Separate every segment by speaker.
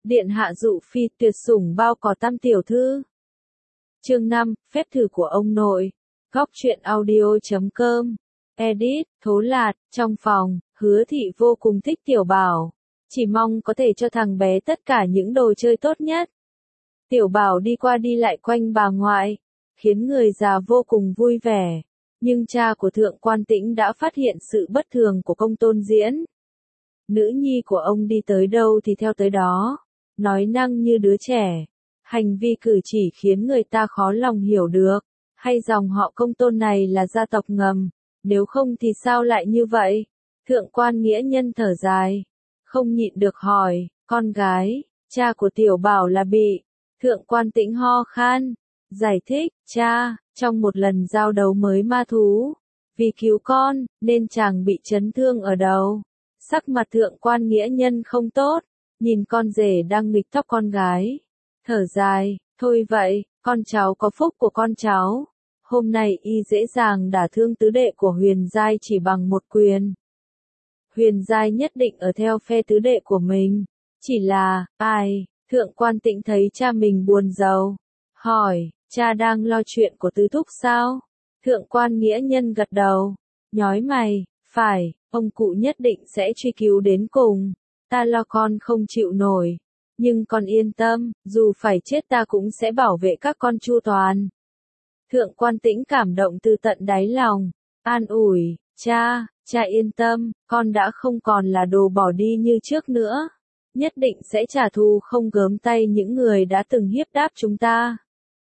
Speaker 1: Điện hạ dụ phi tuyệt sủng bao cò tam tiểu thư. Chương 5, phép thử của ông nội. Góc truyện audio.com. Edit, Thố Lạt, trong phòng, Hứa Thị vô cùng thích Tiểu Bảo. Chỉ mong có thể cho thằng bé tất cả những đồ chơi tốt nhất. Tiểu Bảo đi qua đi lại quanh bà ngoại, khiến người già vô cùng vui vẻ. Nhưng cha của Thượng Quan Tĩnh đã phát hiện sự bất thường của Công Tôn Diễn. Nữ nhi của ông đi tới đâu thì theo tới đó, nói năng như đứa trẻ. Hành vi cử chỉ khiến người ta khó lòng hiểu được, hay dòng họ Công Tôn này là gia tộc ngầm, nếu không thì sao lại như vậy? Thượng Quan Nghĩa Nhân thở dài, không nhịn được hỏi, con gái, cha của Tiểu Bảo là bị. Thượng Quan Tĩnh ho khan, giải thích, cha, trong một lần giao đấu mới ma thú, vì cứu con, nên chàng bị chấn thương ở đầu. Sắc mặt Thượng Quan Nghĩa Nhân không tốt, nhìn con rể đang nghịch tóc con gái. Thở dài, thôi vậy, con cháu có phúc của con cháu. Hôm nay y dễ dàng đả thương tứ đệ của Huyền Giai chỉ bằng một quyền. Huyền Giai nhất định ở theo phe tứ đệ của mình. Chỉ là, ai? Thượng Quan Tĩnh thấy cha mình buồn rầu. Hỏi, cha đang lo chuyện của tứ thúc sao? Thượng Quan Nghĩa Nhân gật đầu. Nhói mày, phải, ông cụ nhất định sẽ truy cứu đến cùng. Ta lo con không chịu nổi. Nhưng con yên tâm, dù phải chết ta cũng sẽ bảo vệ các con chu toàn. Thượng Quan Tĩnh cảm động từ tận đáy lòng, an ủi, cha yên tâm, con đã không còn là đồ bỏ đi như trước nữa. Nhất định sẽ trả thù không gớm tay những người đã từng hiếp đáp chúng ta.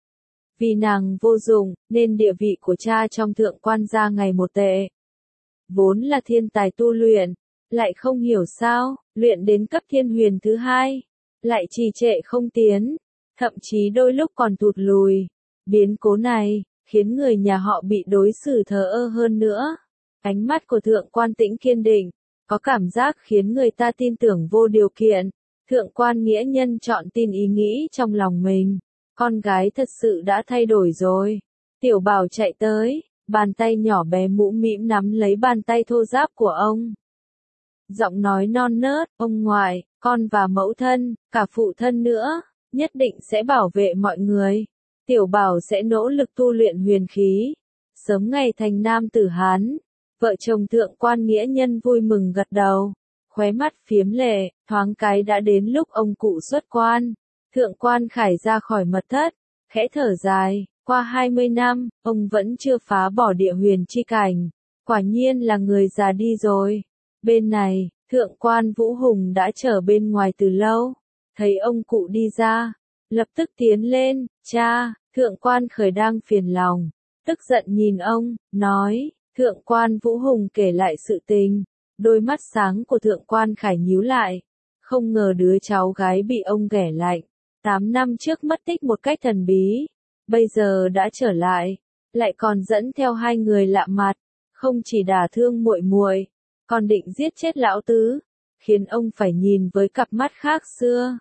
Speaker 1: Vì nàng vô dụng, nên địa vị của cha trong Thượng Quan gia ngày một tệ. Vốn là thiên tài tu luyện, lại không hiểu sao, luyện đến cấp thiên huyền thứ 2. Lại trì trệ không tiến, thậm chí đôi lúc còn tụt lùi. Biến cố này, khiến người nhà họ bị đối xử thờ ơ hơn nữa. Ánh mắt của Thượng Quan Tĩnh kiên định, có cảm giác khiến người ta tin tưởng vô điều kiện. Thượng Quan Nghĩa Nhân chọn tin ý nghĩ trong lòng mình. Con gái thật sự đã thay đổi rồi. Tiểu Bảo chạy tới, bàn tay nhỏ bé mũm mĩm nắm lấy bàn tay thô ráp của ông. Giọng nói non nớt, ông ngoại, con và mẫu thân, cả phụ thân nữa, nhất định sẽ bảo vệ mọi người. Tiểu Bảo sẽ nỗ lực tu luyện huyền khí, sớm ngày thành nam tử Hán. Vợ chồng Thượng Quan Nghĩa Nhân vui mừng gật đầu, khóe mắt phiếm lệ, thoáng cái đã đến lúc ông cụ xuất quan. Thượng Quan Khải ra khỏi mật thất, khẽ thở dài, qua 20 năm, ông vẫn chưa phá bỏ địa huyền chi cảnh, quả nhiên là người già đi rồi. Bên này, Thượng Quan Vũ Hùng đã chờ bên ngoài từ lâu, thấy ông cụ đi ra, lập tức tiến lên, cha. Thượng Quan Khởi đang phiền lòng, tức giận nhìn ông, nói. Thượng Quan Vũ Hùng kể lại sự tình, đôi mắt sáng của Thượng Quan Khải nhíu lại, không ngờ đứa cháu gái bị ông ghẻ lạnh, 8 năm trước mất tích một cách thần bí, bây giờ đã trở lại, lại còn dẫn theo hai người lạ mặt, không chỉ đả thương muội muội, còn định giết chết lão tứ, khiến ông phải nhìn với cặp mắt khác xưa.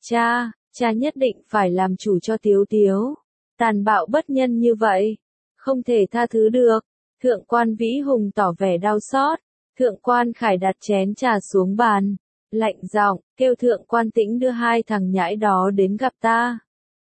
Speaker 1: Cha nhất định phải làm chủ cho Tiếu Tiếu, tàn bạo bất nhân như vậy, không thể tha thứ được. Thượng Quan Vĩ Hùng tỏ vẻ đau xót, Thượng Quan Khải đặt chén trà xuống bàn, lạnh giọng, kêu Thượng Quan Tĩnh đưa hai thằng nhãi đó đến gặp ta.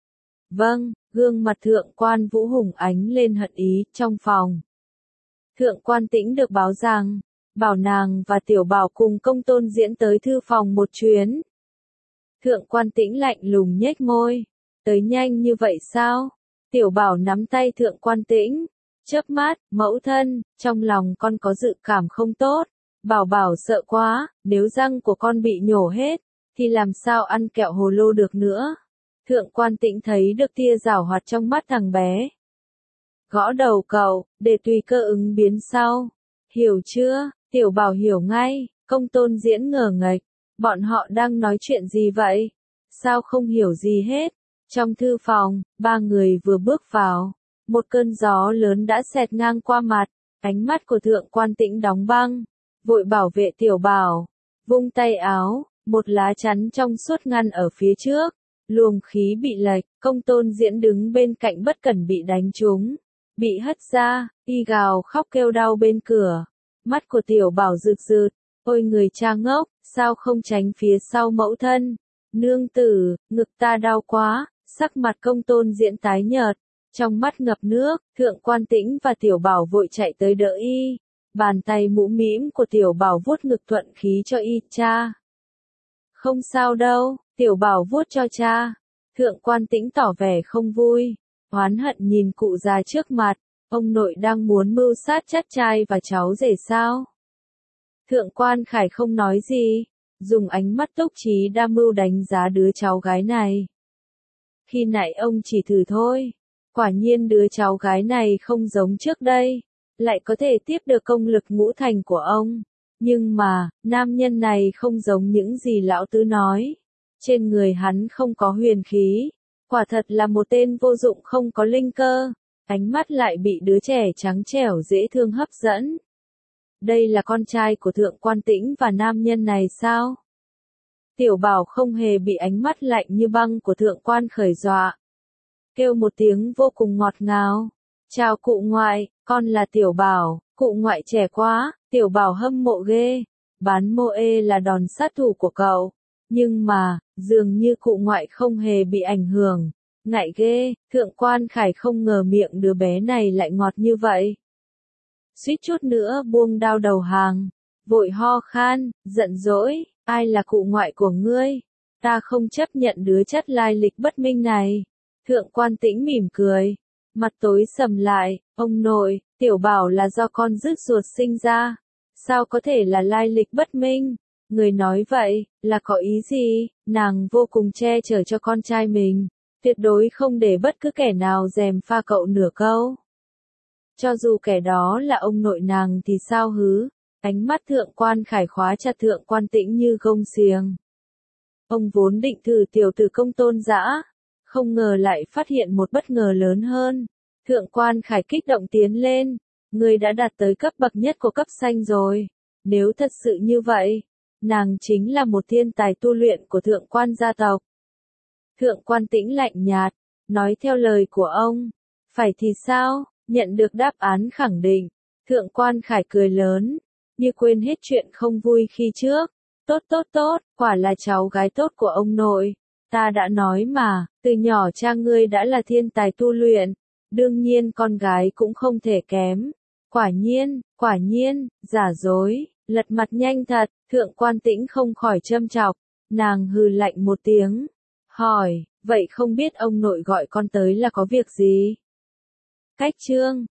Speaker 1: Vâng, gương mặt Thượng Quan Vũ Hùng ánh lên hận ý, trong phòng. Thượng Quan Tĩnh được báo rằng, bảo nàng và Tiểu Bảo cùng Công Tôn Diễn tới thư phòng một chuyến. Thượng Quan Tĩnh lạnh lùng nhếch môi, tới nhanh như vậy sao? Tiểu Bảo nắm tay Thượng Quan Tĩnh, chớp mắt, mẫu thân, trong lòng con có dự cảm không tốt. Bảo Bảo sợ quá, nếu răng của con bị nhổ hết, thì làm sao ăn kẹo hồ lô được nữa. Thượng Quan Tĩnh thấy được tia giảo hoạt trong mắt thằng bé. Gõ đầu cậu, để tùy cơ ứng biến sau. Hiểu chưa? Tiểu Bảo hiểu ngay, Công Tôn Diễn ngờ nghệch. Bọn họ đang nói chuyện gì vậy? Sao không hiểu gì hết? Trong thư phòng, ba người vừa bước vào. Một cơn gió lớn đã xẹt ngang qua mặt, ánh mắt của Thượng Quan Tĩnh đóng băng, vội bảo vệ Tiểu Bảo, vung tay áo, một lá chắn trong suốt ngăn ở phía trước, luồng khí bị lệch, Công Tôn Diễn đứng bên cạnh bất cẩn bị đánh trúng, bị hất ra, y gào khóc kêu đau bên cửa, mắt của Tiểu Bảo rực rực, ôi người cha ngốc, sao không tránh phía sau mẫu thân, Nương tử, ngực ta đau quá, sắc mặt Công Tôn Diễn tái nhợt, trong mắt ngập nước, Thượng Quan Tĩnh và Tiểu Bảo vội chạy tới đỡ y. Bàn tay mũm mĩm của Tiểu Bảo vuốt ngực thuận khí cho y, cha. Không sao đâu, Tiểu Bảo vuốt cho cha. Thượng Quan Tĩnh tỏ vẻ không vui, oán hận nhìn cụ già trước mặt, ông nội đang muốn mưu sát chắt trai và cháu rể sao? Thượng Quan Khải không nói gì, dùng ánh mắt túc trí đa mưu đánh giá đứa cháu gái này. Khi nãy ông chỉ thử thôi, quả nhiên đứa cháu gái này không giống trước đây, lại có thể tiếp được công lực ngũ thành của ông. Nhưng mà, nam nhân này không giống những gì lão tứ nói. Trên người hắn không có huyền khí, quả thật là một tên vô dụng không có linh cơ. Ánh mắt lại bị đứa trẻ trắng trẻo dễ thương hấp dẫn. Đây là con trai của Thượng Quan Tĩnh và nam nhân này sao? Tiểu Bảo không hề bị ánh mắt lạnh như băng của Thượng Quan Khởi dọa. Kêu một tiếng vô cùng ngọt ngào. Chào cụ ngoại, con là Tiểu Bảo, cụ ngoại trẻ quá, Tiểu Bảo hâm mộ ghê. Bán mô ê là đòn sát thủ của cậu. Nhưng mà, dường như cụ ngoại không hề bị ảnh hưởng. Ngại ghê, Thượng Quan Khải không ngờ miệng đứa bé này lại ngọt như vậy. Suýt chút nữa buông đao đầu hàng, vội ho khan, giận dỗi, ai là cụ ngoại của ngươi? Ta không chấp nhận đứa chất lai lịch bất minh này. Thượng Quan Tĩnh mỉm cười, mặt tối sầm lại, ông nội, Tiểu Bảo là do con rước ruột sinh ra, sao có thể là lai lịch bất minh? Người nói vậy, là có ý gì? Nàng vô cùng che chở cho con trai mình, tuyệt đối không để bất cứ kẻ nào gièm pha cậu nửa câu. Cho dù kẻ đó là ông nội nàng thì sao hứ? Ánh mắt Thượng Quan Khải khóa chặt Thượng Quan Tĩnh như gông xiềng. Ông vốn định thử tiểu tử Công Tôn Dã, không ngờ lại phát hiện một bất ngờ lớn hơn. Thượng Quan Khải kích động tiến lên, người đã đạt tới cấp bậc nhất của cấp xanh rồi. Nếu thật sự như vậy, nàng chính là một thiên tài tu luyện của Thượng Quan gia tộc. Thượng Quan Tĩnh lạnh nhạt, nói theo lời của ông. Phải thì sao? Nhận được đáp án khẳng định, Thượng Quan Khải cười lớn, như quên hết chuyện không vui khi trước. Tốt tốt tốt, quả là cháu gái tốt của ông nội. Ta đã nói mà, từ nhỏ cha ngươi đã là thiên tài tu luyện, đương nhiên con gái cũng không thể kém. Quả nhiên, giả dối, lật mặt nhanh thật, Thượng Quan Tĩnh không khỏi châm chọc, nàng hừ lạnh một tiếng, hỏi, vậy không biết ông nội gọi con tới là có việc gì? Cách chương